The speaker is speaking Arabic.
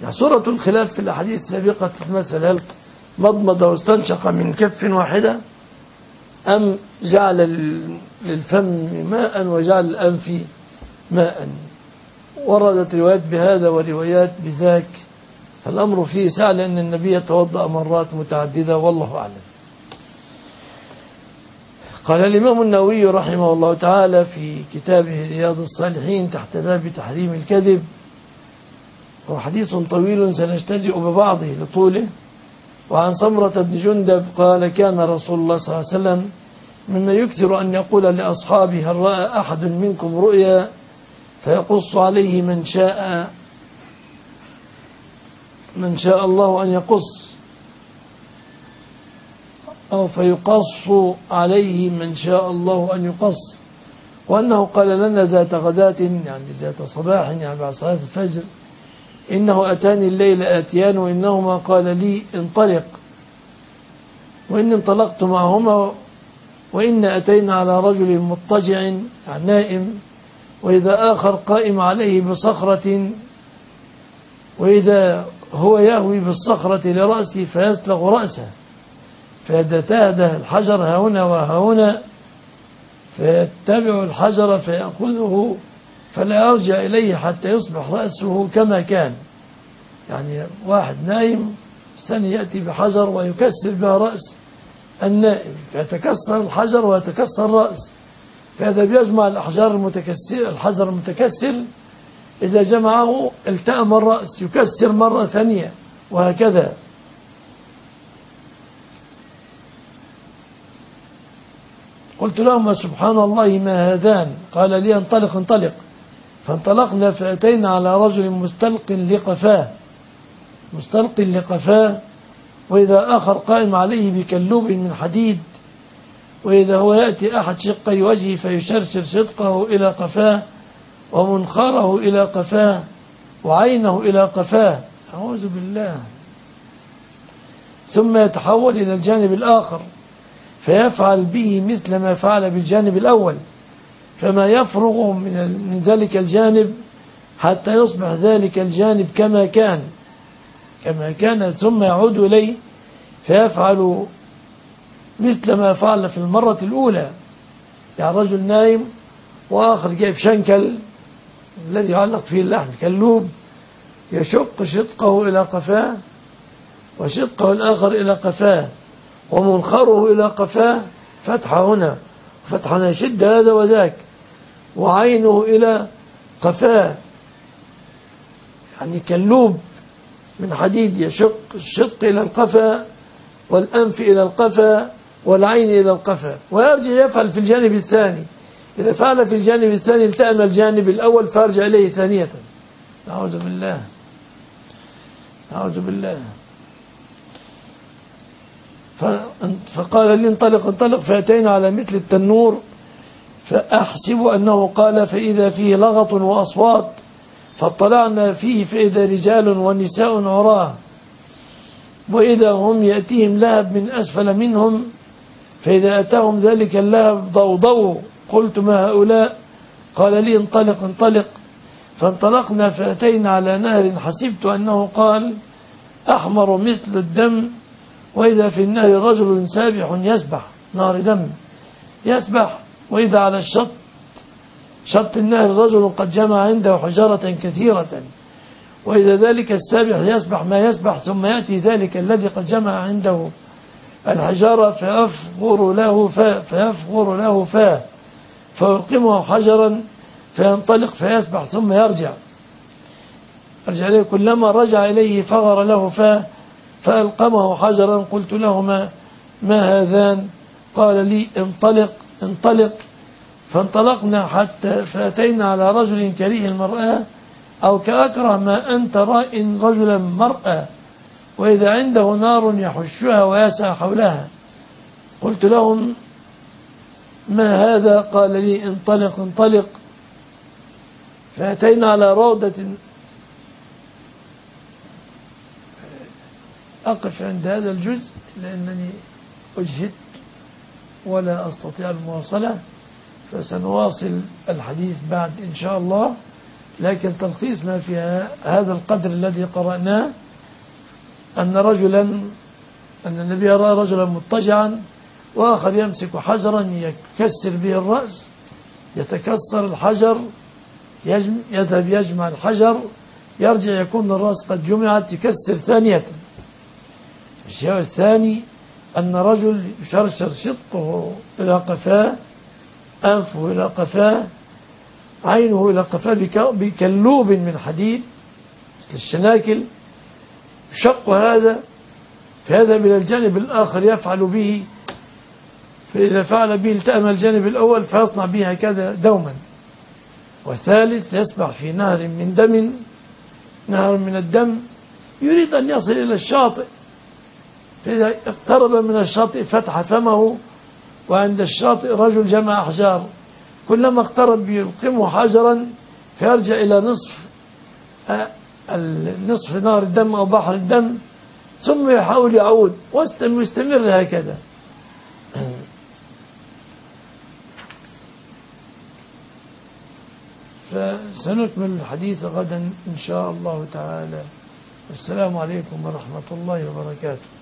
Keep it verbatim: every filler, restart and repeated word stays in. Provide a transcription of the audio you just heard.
يعني صورة الخلاف في الأحاديث السابقة في المثل، هل مضمض واستنشق من كف واحدة أم جعل للفم ماء وجعل الأنف ماء؟ وردت روايات بهذا وروايات بذاك، فالأمر فيه سعى لأن النبي توضأ مرات متعددة والله أعلم. قال الإمام النووي رحمه الله تعالى في كتابه رياض الصالحين تحت باب تحريم الكذب، وحديث طويل سنجتزئ ببعضه لطوله، وعن سمرة بن جندب قال كان رسول الله صلى الله عليه وسلم مما يكثر أن يقول لأصحابه هل رأى أحد منكم رؤيا فيقص عليه من شاء من شاء الله أن يقص، أو فيقص عليه من شاء الله أن يقص. وأنه قال لنا ذات غداة يعني ذات صباح يعني بعد صلاة الفجر إنه أتاني الليل آتيان وإنهما قال لي انطلق، وإن انطلقت معهما وإن أتينا على رجل مضطجع يعني نائم، وإذا آخر قائم عليه بصخرة، وإذا هو يهوي بالصخرة لرأسه فيسلغ رأسه فيتتاهده الحجر هنا وهنا، فيتبع الحجر فيأخذه فلا يرجع إليه حتى يصبح رأسه كما كان. يعني واحد نايم ثاني يأتي بحجر ويكسر بها رأس النائم فيتكسر الحجر ويتكسر الرأس، فإذا بيجمع الأحجار المتكسر الحجر المتكسر إذا جمعه التأم الرأس يكسر مرة ثانية وهكذا. قلت لهما سبحان الله ما هذان؟ قال لي انطلق انطلق. فانطلقنا فأتينا على رجل مستلق لقفاه مستلق لقفاه وإذا آخر قائم عليه بكلوب من حديد، وإذا هو يأتي أحد شقي وجهه فيشرشر شدقه إلى قفاه ومنخره إلى قفاه وعينه إلى قفاه، أعوذ بالله، ثم يتحول إلى الجانب الآخر فيفعل به مثل ما فعل بالجانب الأول، فما يفرغ من ذلك الجانب حتى يصبح ذلك الجانب كما كان كما كان ثم يعود إليه فيفعل مثل ما فعل في المرة الأولى. يعني رجل نايم وآخر جايب شنكل الذي يعلق فيه اللحم كلوب يشق شدقه إلى قفاه وشدقه الآخر إلى قفاه ومنخره إلى قفاه، فتحة هنا فتحة هنا يشد هذا وذاك، وعينه إلى قفاه، يعني كلوب من حديد يشق الشدق إلى القفا والأنف إلى القفا والعين إلى القفا، ويرجع يفعل في الجانب الثاني. إذا فعل في الجانب الثاني التأم الجانب الأول فارجع إليه ثانية. أعوذ بالله أعوذ بالله. فقال لي انطلق انطلق فأتينا على مثل التنور فأحسب أنه قال فإذا فيه لغط وأصوات، فاطلعنا فيه فإذا رجال ونساء عراه، وإذا هم يأتيهم لهب من أسفل منهم، فإذا أتاهم ذلك اللهب ضوضوا. قلت ما هؤلاء؟ قال لي انطلق انطلق. فانطلقنا فأتينا على نهر حسبت أنه قال أحمر مثل الدم، وإذا في النهر رجل سابح يسبح، نهر دم يسبح، وإذا على الشط شط النهر رجل قد جمع عنده حجارة كثيرة، وإذا ذلك السابح يسبح ما يسبح، ثم يأتي ذلك الذي قد جمع عنده الحجارة فيفغر له فاه فيفغر له فاه فيلقمه حجرا فينطلق فيسبح ثم يرجع أرجع إليه، كلما رجع إليه فغر له فاه فألقمه حجرا. قلت لهما ما هذان؟ قال لي انطلق انطلق. فانطلقنا حتى فأتينا على رجل كريه المرأة أو كأكره ما أنت رائن رجلا مرأة، وإذا عنده نار يحشها ويسعى حولها. قلت لهم ما هذا؟ قال لي انطلق انطلق. فأتينا على روضة، أقف عند هذا الجزء لأنني أجهدت ولا أستطيع المواصلة، فسنواصل الحديث بعد إن شاء الله. لكن تلخيص ما في هذا القدر الذي قرأناه أن رجلا أن النبي رأى رجلا مضطجعا وآخر يمسك حجرا يكسر به الرأس، يتكسر الحجر، يذهب يجمع الحجر، يرجع يكون الرأس قد جمعت، يكسر ثانية. الشيء الثاني أن رجل يشرشر شقه إلى قفاه، أنفه إلى قفاه، عينه إلى قفاه بكلوب من حديد مثل الشناكل، يشق هذا فيذهب إلى الجانب الآخر يفعل به، فإذا فعل به التأم الجانب الأول فيصنع به هكذا دوما. وثالث يسبح في نهر من دم، نهر من الدم، يريد أن يصل إلى الشاطئ، فإذا اقترب من الشاطئ فتح فمه، وعند الشاطئ رجل جمع أحجار، كلما اقترب يلقمه حجرا فيرجع إلى نصف نصف نهر الدم أو بحر الدم، ثم يحاول يعود ويستمر هكذا. فسنكمل الحديث غدا إن شاء الله تعالى. السلام عليكم ورحمة الله وبركاته.